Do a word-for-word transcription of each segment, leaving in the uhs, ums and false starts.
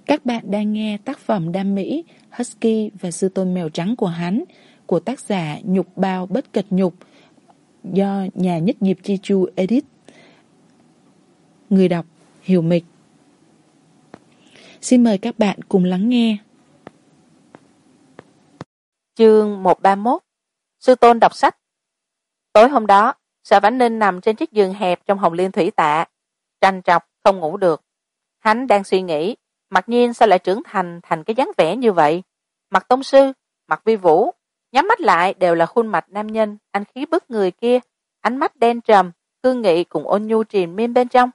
Các bạn đang nghe tác phẩm đam mỹ Husky và sư tôn mèo trắng của hắn của tác giả Nhục Bao Bất Cật Nhục do nhà nhất nghiệp Chi Chu edit. Người đọc Hiểu Mịch. Xin mời các bạn cùng lắng nghe. Chương một trăm ba mươi mốt. Sư tôn đọc sách. Tối hôm đó, Sở Vãn Ninh nằm trên chiếc giường hẹp trong Hồng Liên Thủy Tạ, trằn trọc không ngủ được. Hắn đang suy nghĩ, Mặc Nhiên sao lại trưởng thành thành cái dáng vẻ như vậy? Mặc Tông Sư, Mặc Vi Vũ, nhắm mắt lại đều là khuôn mặt nam nhân, anh khí bức người kia, ánh mắt đen trầm, cương nghị cùng ôn nhu triền miên bên trong.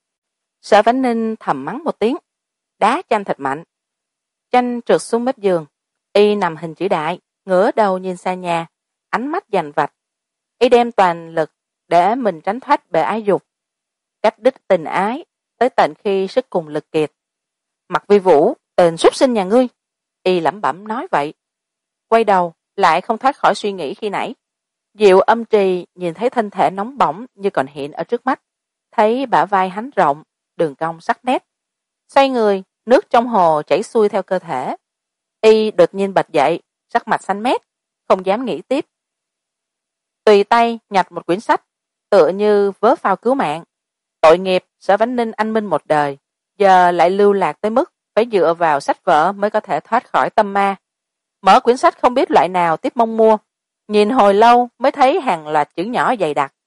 Sở Vãn Ninh thầm mắng một tiếng, đá Tranh thật mạnh. Tranh trượt xuống mép giường, y nằm hình chữ đại, ngửa đầu nhìn xa nhà, ánh mắt dằn vặt. Y đem toàn lực để mình tránh thoát bề ái dục, cắt đứt tình ái tới tận khi sức cùng lực kiệt. Mặc Vi Vũ, tên súc sinh nhà ngươi, y lẩm bẩm nói vậy. Quay đầu lại không thoát khỏi suy nghĩ khi nãy. Diệu Âm Trì nhìn thấy thân thể nóng bỏng như còn hiện ở trước mắt, thấy bả vai hắn rộng, đường cong sắc nét. Xoay người, nước trong hồ chảy xuôi theo cơ thể. Y đột nhiên bật dậy, sắc mặt xanh mét, không dám nghĩ tiếp. Tùy tay nhặt một quyển sách, tựa như vớ phao cứu mạng. Tội nghiệp Sở Vãn Ninh anh minh một đời, giờ lại lưu lạc tới mức phải dựa vào sách vở mới có thể thoát khỏi tâm ma. Mở quyển sách không biết loại nào tiếp mong mua, nhìn hồi lâu mới thấy hàng loạt chữ nhỏ dày đặc.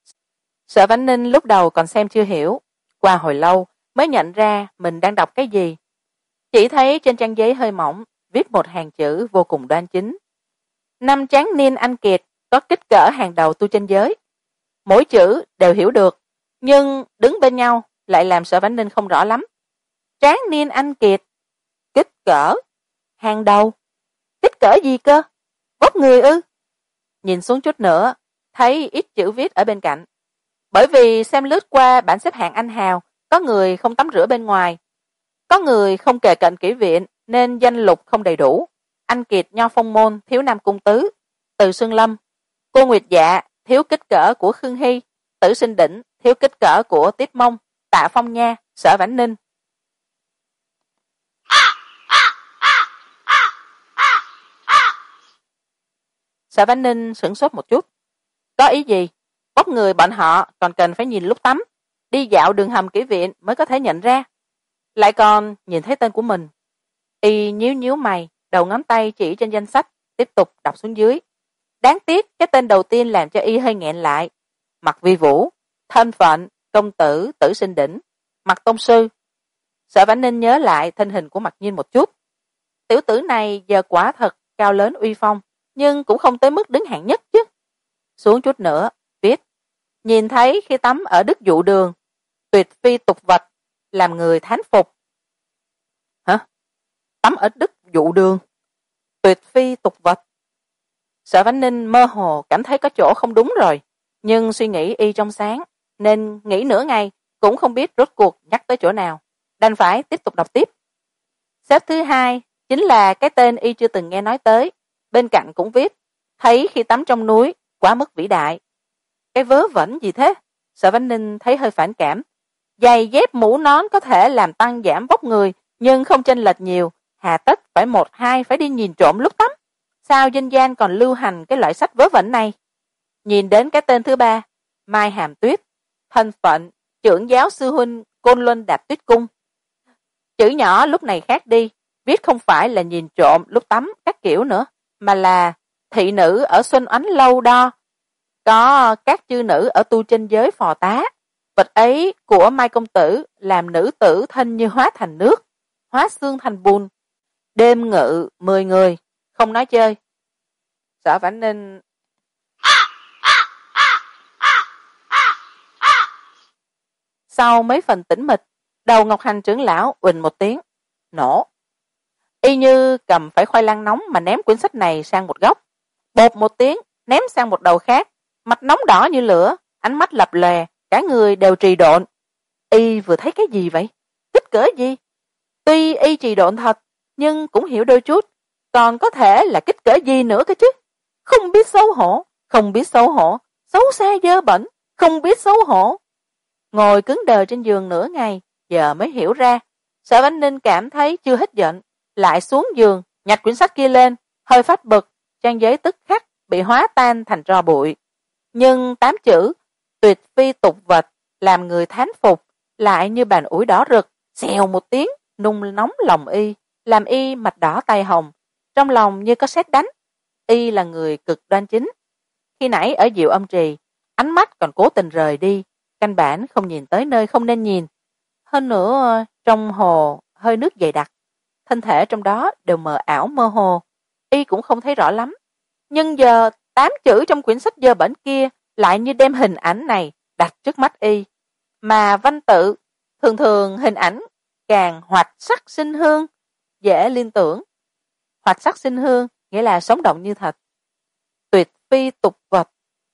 Sở Vãn Ninh lúc đầu còn xem chưa hiểu, qua hồi lâu mới nhận ra mình đang đọc cái gì. Chỉ thấy trên trang giấy hơi mỏng viết một hàng chữ vô cùng đoan chính. Năm tráng niên anh kiệt có kích cỡ hàng đầu tu chân giới. Mỗi chữ đều hiểu được, nhưng đứng bên nhau lại làm Sở Vãn Ninh không rõ lắm. Tráng niên anh kiệt, kích cỡ, hàng đầu, kích cỡ gì cơ? Vóc người ư? Nhìn xuống chút nữa, thấy ít chữ viết ở bên cạnh. Bởi vì xem lướt qua bảng xếp hạng anh hào, có người không tắm rửa bên ngoài, có người không kề cận kỹ viện nên danh lục không đầy đủ. Anh kiệt Nho Phong Môn thiếu Nam Cung Tứ, Từ Xuân Lâm. Cô Nguyệt Dạ thiếu kích cỡ của Khương Hy, Tử Sinh Đỉnh thiếu kích cỡ của Tiếp Mông, Tạ Phong Nha, Sở Vãn Ninh. Sở Vãn Ninh sửng sốt một chút. Có ý gì? Vóc người bọn họ còn cần phải nhìn lúc tắm, đi dạo đường hầm kỹ viện mới có thể nhận ra. Lại còn nhìn thấy tên của mình. Y nhíu nhíu mày, đầu ngón tay chỉ trên danh sách, tiếp tục đọc xuống dưới. Đáng tiếc cái tên đầu tiên làm cho y hơi nghẹn lại. Mặc Vi Vũ, thân phận công tử Tử Sinh Đỉnh, Mặc Tông Sư. Sở Vãn Ninh nhớ lại thân hình của Mặc Nhiên một chút. Tiểu tử này giờ quả thật cao lớn uy phong, nhưng cũng không tới mức đứng hạng nhất chứ. Xuống chút nữa, viết. Nhìn thấy khi tắm ở Đức Dụ Đường, tuyệt phi tục vật, làm người thán phục. Hả? Tắm ở Đức Dụ Đường, tuyệt phi tục vật. Sở Vãn Ninh mơ hồ cảm thấy có chỗ không đúng rồi, nhưng suy nghĩ y trong sáng, nên nghĩ nửa ngày cũng không biết rốt cuộc nhắc tới chỗ nào, đành phải tiếp tục đọc tiếp. Xếp thứ hai chính là cái tên y chưa từng nghe nói tới, bên cạnh cũng viết, thấy khi tắm trong núi, quá mức vĩ đại. Cái vớ vẩn gì thế? Sở Vãn Ninh thấy hơi phản cảm. Giày dép mũ nón có thể làm tăng giảm vóc người, nhưng không chênh lệch nhiều, hà tất phải một hai phải đi nhìn trộm lúc tắm. Sao dân gian còn lưu hành cái loại sách vớ vẩn này? Nhìn đến cái tên thứ ba, Mai Hàm Tuyết, thân phận trưởng giáo sư huynh Côn Luân Đạp Tuyết Cung. Chữ nhỏ lúc này khác đi, viết không phải là nhìn trộm lúc tắm các kiểu nữa, mà là thị nữ ở Xuân Oánh Lâu Đo, có các chư nữ ở tu chân giới phò tá. Vật ấy của Mai công tử làm nữ tử thân như hóa thành nước, hóa xương thành bùn, đêm ngự mười người, không nói chơi. Sở Vãn Ninh sau mấy phần tĩnh mịch, đầu Ngọc Hành trưởng lão uỳnh một tiếng, nổ. Y như cầm phải khoai lang nóng mà ném quyển sách này sang một góc, bột một tiếng ném sang một đầu khác, mặt nóng đỏ như lửa, ánh mắt lập lòe, cả người đều trì độn. Y vừa thấy cái gì vậy? Kích cỡ gì? Tuy y trì độn thật, nhưng cũng hiểu đôi chút, còn có thể là kích cỡ gì nữa cơ chứ? Không biết xấu hổ, không biết xấu hổ, xấu xa dơ bẩn, không biết xấu hổ. Ngồi cứng đờ trên giường nửa ngày, giờ mới hiểu ra, Sở Vãn Ninh cảm thấy chưa hết giận, lại xuống giường nhặt quyển sách kia lên, hơi phát bực, trang giấy tức khắc bị hóa tan thành tro bụi. Nhưng tám chữ tuyệt phi tục vật làm người thán phục lại như bàn ủi đỏ rực, xèo một tiếng nung nóng lòng y, làm y mặt đỏ tay hồng, trong lòng như có sét đánh. Y là người cực đoan chính, khi nãy ở Diệu Âm Trì ánh mắt còn cố tình rời đi, căn bản không nhìn tới nơi không nên nhìn. Hơn nữa trong hồ hơi nước dày đặc, thân thể trong đó đều mờ ảo mơ hồ, y cũng không thấy rõ lắm. Nhưng giờ tám chữ trong quyển sách dơ bẩn kia lại như đem hình ảnh này đặt trước mắt y, mà văn tự thường thường hình ảnh càng hoạt sắc sinh hương, dễ liên tưởng. Hoạt sắc sinh hương nghĩa là sống động như thật. Tuyệt phi tục vật.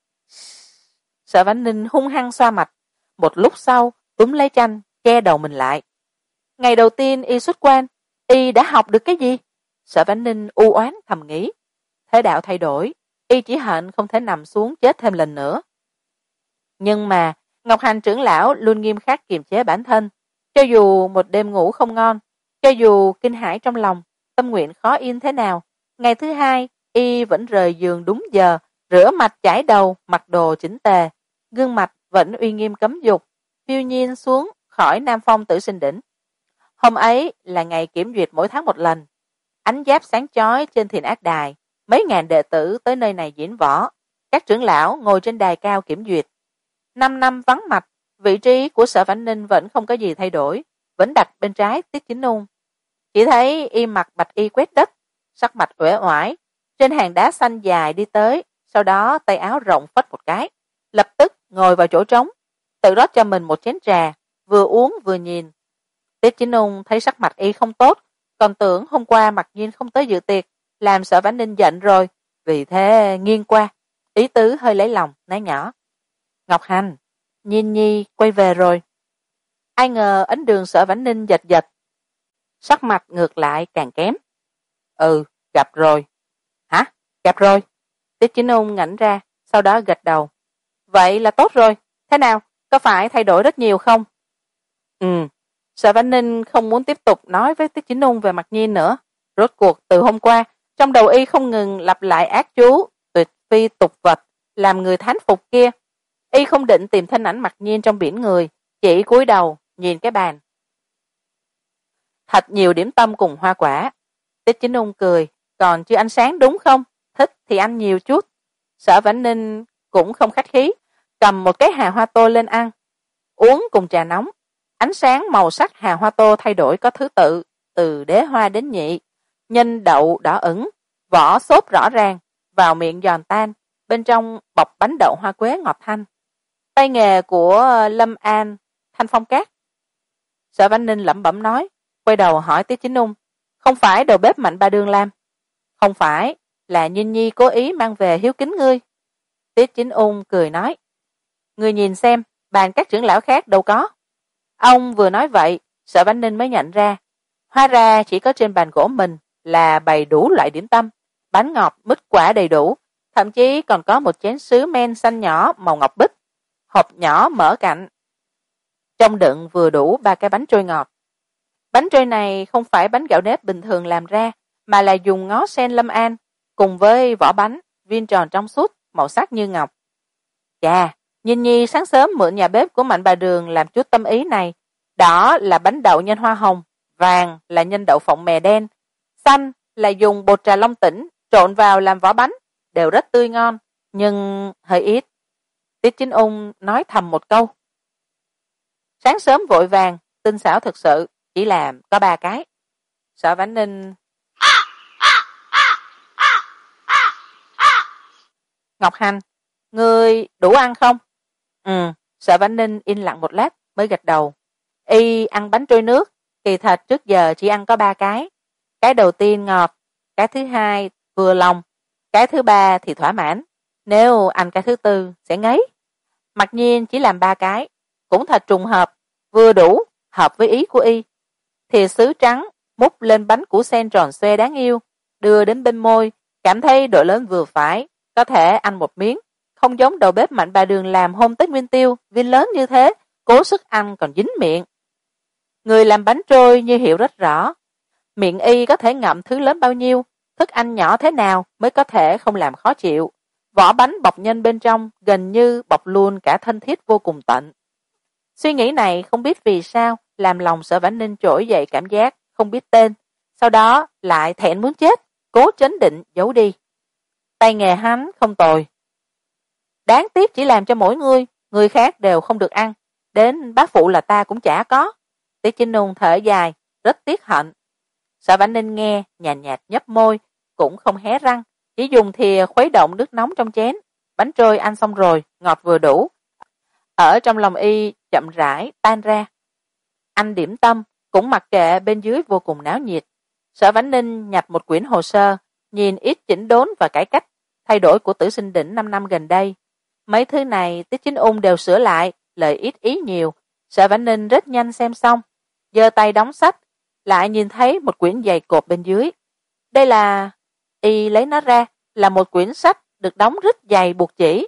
Sở Vãn Ninh hung hăng xoa mặt, một lúc sau túm lấy tranh che đầu mình lại. Ngày đầu tiên y xuất quan, y đã học được cái gì? Sở Vãn Ninh u oán thầm nghĩ. Thế đạo thay đổi, y chỉ hận không thể nằm xuống chết thêm lần nữa. Nhưng mà Ngọc Hành trưởng lão luôn nghiêm khắc kiềm chế bản thân, cho dù một đêm ngủ không ngon, cho dù kinh hãi trong lòng, tâm nguyện khó yên thế nào, ngày thứ hai y vẫn rời giường đúng giờ, rửa mặt chải đầu, mặc đồ chỉnh tề, gương mặt vẫn uy nghiêm cấm dục, phiêu nhiên xuống khỏi Nam Phong Tử Sinh Đỉnh. Hôm ấy là ngày kiểm duyệt mỗi tháng một lần, ánh giáp sáng chói trên Thiền Ác Đài, mấy ngàn đệ tử tới nơi này diễn võ, các trưởng lão ngồi trên đài cao kiểm duyệt. Năm năm vắng mặt, vị trí của Sở Vãn Ninh vẫn không có gì thay đổi, vẫn đặt bên trái Tiết Chính Ung. Chỉ thấy y mặc bạch y quét đất, sắc mặt uể oải, trên hàng đá xanh dài đi tới, sau đó tay áo rộng phất một cái, lập tức ngồi vào chỗ trống, tự rót cho mình một chén trà, vừa uống vừa nhìn. Tiết Chính Ung thấy sắc mặt y không tốt, còn tưởng hôm qua Mặc Nhiên không tới dự tiệc, làm Sở Vãn Ninh giận rồi, vì thế nghiêng qua, ý tứ hơi lấy lòng, nói nhỏ: Ngọc Hành, Nhiên Nhi quay về rồi. Ai ngờ ấn đường Sở Vãn Ninh giật giật, sắc mặt ngược lại càng kém. Ừ, gặp rồi. Hả? Gặp rồi? Tiết Chính Ung ngẩn ra, sau đó gật đầu. Vậy là tốt rồi, thế nào, có phải thay đổi rất nhiều không? Ừ, Sở Vãn Ninh không muốn tiếp tục nói với Tiết Chính Ung về Mặc Nhiên nữa. Rốt cuộc từ hôm qua, trong đầu y không ngừng lặp lại ác chú tuyệt phi tục vật, làm người thán phục kia. Y không định tìm thân ảnh Mặc Nhiên trong biển người, chỉ cúi đầu nhìn cái bàn. Thật nhiều điểm tâm cùng hoa quả. Tiết Chính Ung cười, còn chưa ăn sáng đúng không? Thích thì ăn nhiều chút. Sở Vãn Ninh cũng không khách khí, cầm một cái hà hoa tô lên ăn, uống cùng trà nóng. Ánh sáng màu sắc hà hoa tô thay đổi có thứ tự, từ đế hoa đến nhị, nhân đậu đỏ ửng, vỏ xốp rõ ràng, vào miệng giòn tan, bên trong bọc bánh đậu hoa quế ngọt thanh. Tay nghề của Lâm An, Thanh Phong Cát. Sở Vãn Ninh lẩm bẩm nói, quay đầu hỏi Tiết Chính Ung, không phải đầu bếp Mạnh Ba Đương làm? Không phải, là Nhiên Nhi cố ý mang về hiếu kính ngươi. Tiết Chính Ung cười nói, ngươi nhìn xem, bàn các trưởng lão khác đâu có. Ông vừa nói vậy, Sở Vãn Ninh mới nhận ra, hóa ra chỉ có trên bàn gỗ mình là bày đủ loại điểm tâm, bánh ngọt, mứt quả đầy đủ, thậm chí còn có một chén sứ men xanh nhỏ màu ngọc bích, hộp nhỏ mở cạnh, trong đựng vừa đủ ba cái bánh trôi ngọt. Bánh trôi này không phải bánh gạo nếp bình thường làm ra, mà là dùng ngó sen Lâm An, cùng với vỏ bánh, viên tròn trong suốt, màu sắc như ngọc. Chà, Nhiên Nhi sáng sớm mượn nhà bếp của Mạnh Bà Đường làm chút tâm ý này. Đỏ là bánh đậu nhân hoa hồng, vàng là nhân đậu phộng mè đen, xanh là dùng bột trà long tỉnh trộn vào làm vỏ bánh, đều rất tươi ngon, nhưng hơi ít. Tiết Chính Ung nói thầm một câu. Sáng sớm vội vàng, tinh xảo thực sự, chỉ làm có ba cái. Sở Vãn Ninh. Ngọc Hành, ngươi đủ ăn không? Ừ, Sở Vãn Ninh im lặng một lát mới gật đầu. Y ăn bánh trôi nước, kỳ thật trước giờ chỉ ăn có ba cái. Cái đầu tiên ngọt, cái thứ hai vừa lòng, cái thứ ba thì thỏa mãn. Nếu ăn cái thứ tư sẽ ngấy. Mặc nhiên chỉ làm ba cái, cũng thật trùng hợp, vừa đủ, hợp với ý của y. Thìa sứ trắng múc lên bánh củ sen tròn xoe đáng yêu, đưa đến bên môi, cảm thấy độ lớn vừa phải, có thể ăn một miếng, không giống đầu bếp Mạnh Bà Đường làm hôm Tết Nguyên Tiêu, viên lớn như thế, cố sức ăn còn dính miệng. người làm bánh trôi như hiểu rất rõ, miệng y có thể ngậm thứ lớn bao nhiêu, thức ăn nhỏ thế nào mới có thể không làm khó chịu. Vỏ bánh bọc nhân bên trong gần như bọc luôn cả thân thiết vô cùng tận. Suy nghĩ này không biết vì sao làm lòng Sở Vãn Ninh trỗi dậy cảm giác không biết tên, sau đó lại thẹn muốn chết, cố chấn định giấu đi. Tay nghề hắn không tồi, đáng tiếc chỉ làm cho mỗi người, người khác đều không được ăn, đến bác phụ là ta cũng chả có. Tiết Chính Nung thở dài, rất tiếc hận. Sở Vãn Ninh nghe nhàn nhạt, nhạt nhấp môi, cũng không hé răng, chỉ dùng thìa khuấy động nước nóng trong chén. Bánh trôi ăn xong rồi, ngọt vừa đủ. Ở trong lòng y chậm rãi tan ra. Anh điểm tâm cũng mặc kệ bên dưới vô cùng náo nhiệt. Sở Vãn Ninh nhặt một quyển hồ sơ, nhìn ít chỉnh đốn và cải cách thay đổi của Tử Sinh Đỉnh năm năm gần đây. Mấy thứ này Tiết Chính Ung đều sửa lại, lời ít ý nhiều. Sở Vãn Ninh rất nhanh xem xong, giơ tay đóng sách, lại nhìn thấy một quyển dày cộp bên dưới. Đây là... y lấy nó ra, là một quyển sách được đóng rất dày buộc chỉ.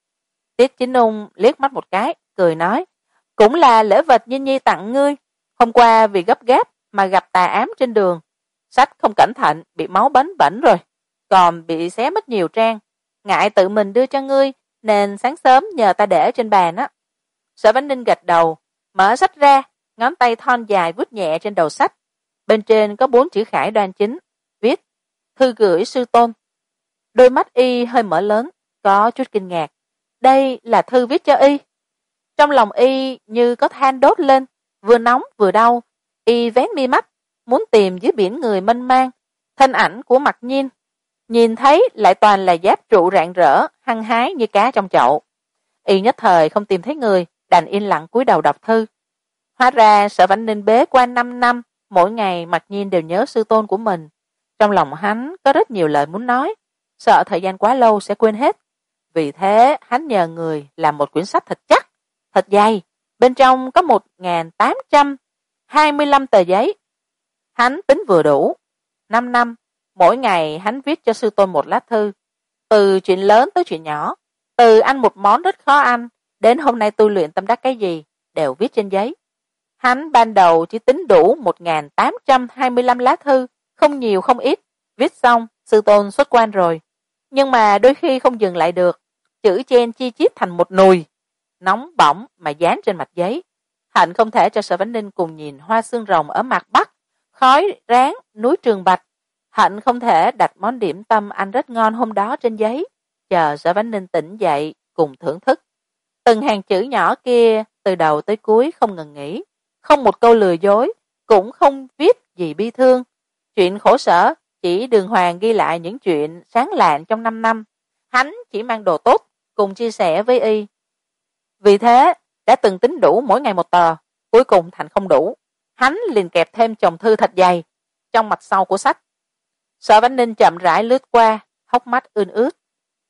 Tiết Chính Ung liếc mắt một cái, cười nói, cũng là lễ vật Nhiên Nhi tặng ngươi, hôm qua vì gấp gáp mà gặp tà ám trên đường, sách không cẩn thận bị máu bấn bẩn rồi, còn bị xé mất nhiều trang, ngại tự mình đưa cho ngươi nên sáng sớm nhờ ta để trên bàn á. Sở Vãn Ninh gật đầu, mở sách ra, ngón tay thon dài vuốt nhẹ trên đầu sách, bên trên có bốn chữ khải đoan chính, viết thư gửi sư tôn. Đôi mắt y hơi mở lớn, có chút kinh ngạc, đây là thư viết cho y. Trong lòng y như có than đốt lên, vừa nóng vừa đau, y vén mi mắt, muốn tìm dưới biển người mênh mang thân ảnh của Mặc Nhiên, nhìn thấy lại toàn là giáp trụ rạng rỡ, hăng hái như cá trong chậu. Y nhất thời không tìm thấy người, đành yên lặng cúi đầu đọc thư. Hóa ra Sở Vãn Ninh bế quan năm năm, mỗi ngày Mặc Nhiên đều nhớ sư tôn của mình. Trong lòng hắn có rất nhiều lời muốn nói, sợ thời gian quá lâu sẽ quên hết. Vì thế hắn nhờ người làm một quyển sách thật chắc, thật dày, bên trong có một nghìn tám trăm hai mươi lăm tờ giấy. Hắn tính vừa đủ, năm năm, mỗi ngày hắn viết cho sư tôn một lá thư, từ chuyện lớn tới chuyện nhỏ, từ ăn một món rất khó ăn, đến hôm nay tu luyện tâm đắc cái gì, đều viết trên giấy. Hắn ban đầu chỉ tính đủ một nghìn tám trăm hai mươi lăm lá thư, không nhiều không ít, viết xong, sư tôn xuất quan rồi. Nhưng mà đôi khi không dừng lại được, chữ chen chi chít thành một nùi, nóng bỏng mà dán trên mặt giấy. Hạnh không thể cho Sở Vãn Ninh cùng nhìn hoa xương rồng ở mặt Bắc, khói ráng núi Trường Bạch. Hạnh không thể đặt món điểm tâm ăn rất ngon hôm đó trên giấy, chờ Sở Vãn Ninh tỉnh dậy cùng thưởng thức. Từng hàng chữ nhỏ kia từ đầu tới cuối không ngừng nghỉ, không một câu lừa dối, cũng không viết gì bi thương. Chuyện khổ sở chỉ đường hoàng ghi lại những chuyện sáng lạng trong năm năm, hắn chỉ mang đồ tốt cùng chia sẻ với y. Vì thế đã từng tính đủ mỗi ngày một tờ, cuối cùng thành không đủ, hắn liền kẹp thêm chồng thư thật dày trong mặt sau của sách. Sở Vãn Ninh chậm rãi lướt qua, hốc mắt ươn ướt.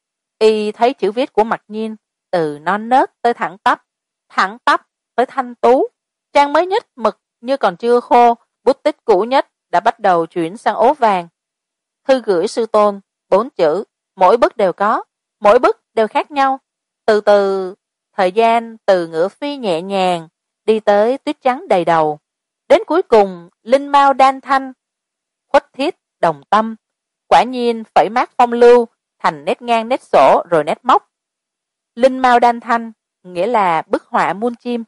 Y thấy chữ viết của Mặc Nhiên từ non nớt tới thẳng tắp, thẳng tắp tới thanh tú, trang mới nhất mực như còn chưa khô, bút tích cũ nhất đã bắt đầu chuyển sang ố vàng. Thư gửi sư tôn, bốn chữ, mỗi bức đều có, mỗi bức đều khác nhau. Từ từ, thời gian từ ngựa phi nhẹ nhàng đi tới tuyết trắng đầy đầu, đến cuối cùng linh mao đan thanh, khuất thiết đồng tâm, quả nhiên phẩy mát phong lưu thành nét ngang nét sổ rồi nét móc. Linh mao đan thanh nghĩa là bức họa muôn chim.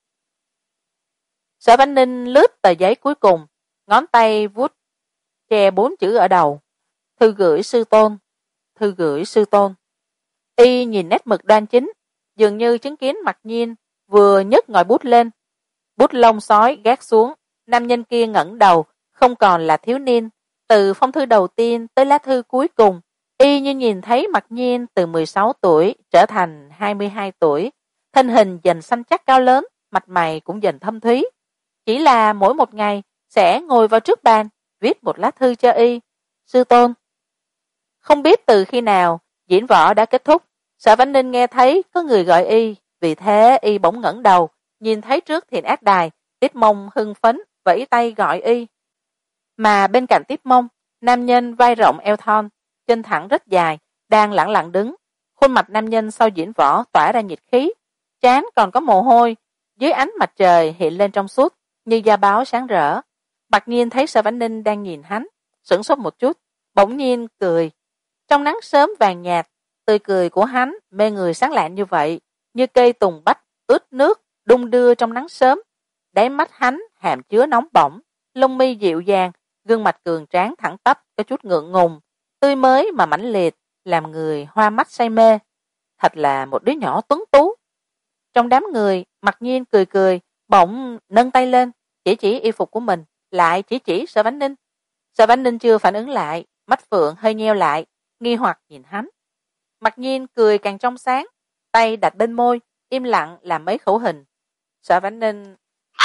Sở Vãn Ninh lướt tờ giấy cuối cùng, ngón tay vuốt che bốn chữ ở đầu, thư gửi sư tôn, thư gửi sư tôn. Y nhìn nét mực đoan chính, dường như chứng kiến Mặc Nhiên vừa nhấc ngòi bút lên, bút lông sói gác xuống, nam nhân kia ngẩng đầu, không còn là thiếu niên. Từ phong thư đầu tiên tới lá thư cuối cùng, y như nhìn thấy Mặc Nhiên từ mười sáu tuổi trở thành hai mươi hai tuổi, thân hình dần săn chắc cao lớn, mặt mày cũng dần thâm thúy. Chỉ là mỗi một ngày sẽ ngồi vào trước bàn viết một lá thư cho y. Sư tôn. Không biết từ khi nào diễn võ đã kết thúc, Sở Vãn Ninh nghe thấy có người gọi y, vì thế y bỗng ngẩng đầu, nhìn thấy trước Thiện Ác Đài, Tiết Mông hưng phấn vẫy tay gọi y. Mà bên cạnh Tiết Mông, nam nhân vai rộng eo thon, chân thẳng rất dài, đang lẳng lặng đứng. Khuôn mặt nam nhân sau diễn võ tỏa ra nhiệt khí, trán còn có mồ hôi, dưới ánh mặt trời hiện lên trong suốt, như da báo sáng rỡ. Mặc nhiên thấy Sở Vãn Ninh đang nhìn hắn, sửng sốt một chút, bỗng nhiên cười. Trong nắng sớm vàng nhạt, tươi cười của hắn mê người sáng lạng như vậy, như cây tùng bách ướt nước đung đưa trong nắng sớm. Đáy mắt hắn hàm chứa nóng bỏng, lông mi dịu dàng, gương mặt cường tráng thẳng tắp có chút ngượng ngùng, tươi mới mà mãnh liệt, làm người hoa mắt say mê. Thật là một đứa nhỏ tuấn tú. Trong đám người, Mặc nhiên cười cười, bỗng nâng tay lên, chỉ chỉ y phục của mình, lại chỉ chỉ Sở Vãn Ninh. Sở Vãn Ninh chưa phản ứng lại, mắt phượng hơi nheo lại, nghi hoặc nhìn hắn. Mặc nhiên cười càng trong sáng, tay đặt bên môi, im lặng làm mấy khẩu hình. Sở Vãn Ninh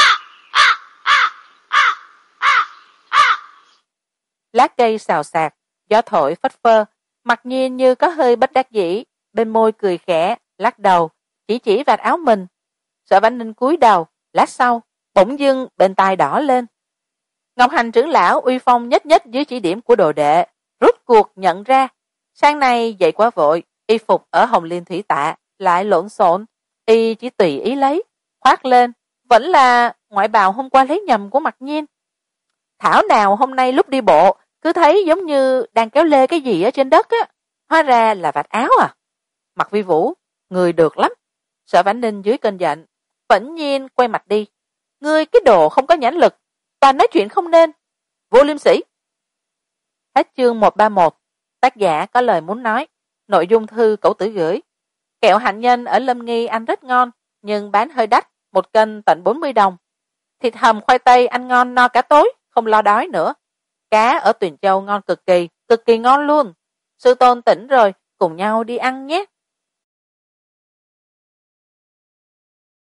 lá cây xào xạc, gió thổi phất phơ. Mặc nhiên như có hơi bất đắc dĩ, bên môi cười khẽ, lắc đầu, chỉ chỉ vạt áo mình. Sở Vãn Ninh cúi đầu, lát sau bỗng dưng bên tai đỏ lên. Ngọc Hành trưởng lão uy phong nhất nhất dưới chỉ điểm của đồ đệ, rút cuộc nhận ra sáng nay dậy quá vội, y phục ở Hồng Liên Thủy Tạ lại lộn xộn, y chỉ tùy ý lấy khoác lên, vẫn là ngoại bào hôm qua lấy nhầm của Mặc nhiên. Thảo nào hôm nay lúc đi bộ cứ thấy giống như đang kéo lê cái gì ở trên đất á, hóa ra là vạt áo à. Mặc Vi Vũ, người được lắm. Sở Vãn Ninh dưới cơn giận vẫn nhiên quay mặt đi. Ngươi cái đồ không có nhãn lực, toàn nói chuyện không nên, vô liêm sỉ. Hết chương một ba một. Tác giả có lời muốn nói. Nội dung thư cậu tử gửi. Kẹo hạnh nhân ở Lâm Nghi ăn rất ngon, nhưng bán hơi đắt, một cân tận bốn mươi đồng. Thịt hầm khoai tây ăn ngon no cả tối, không lo đói nữa. Cá ở Tuyền Châu ngon cực kỳ, cực kỳ ngon luôn. Sư tôn tỉnh rồi, cùng nhau đi ăn nhé.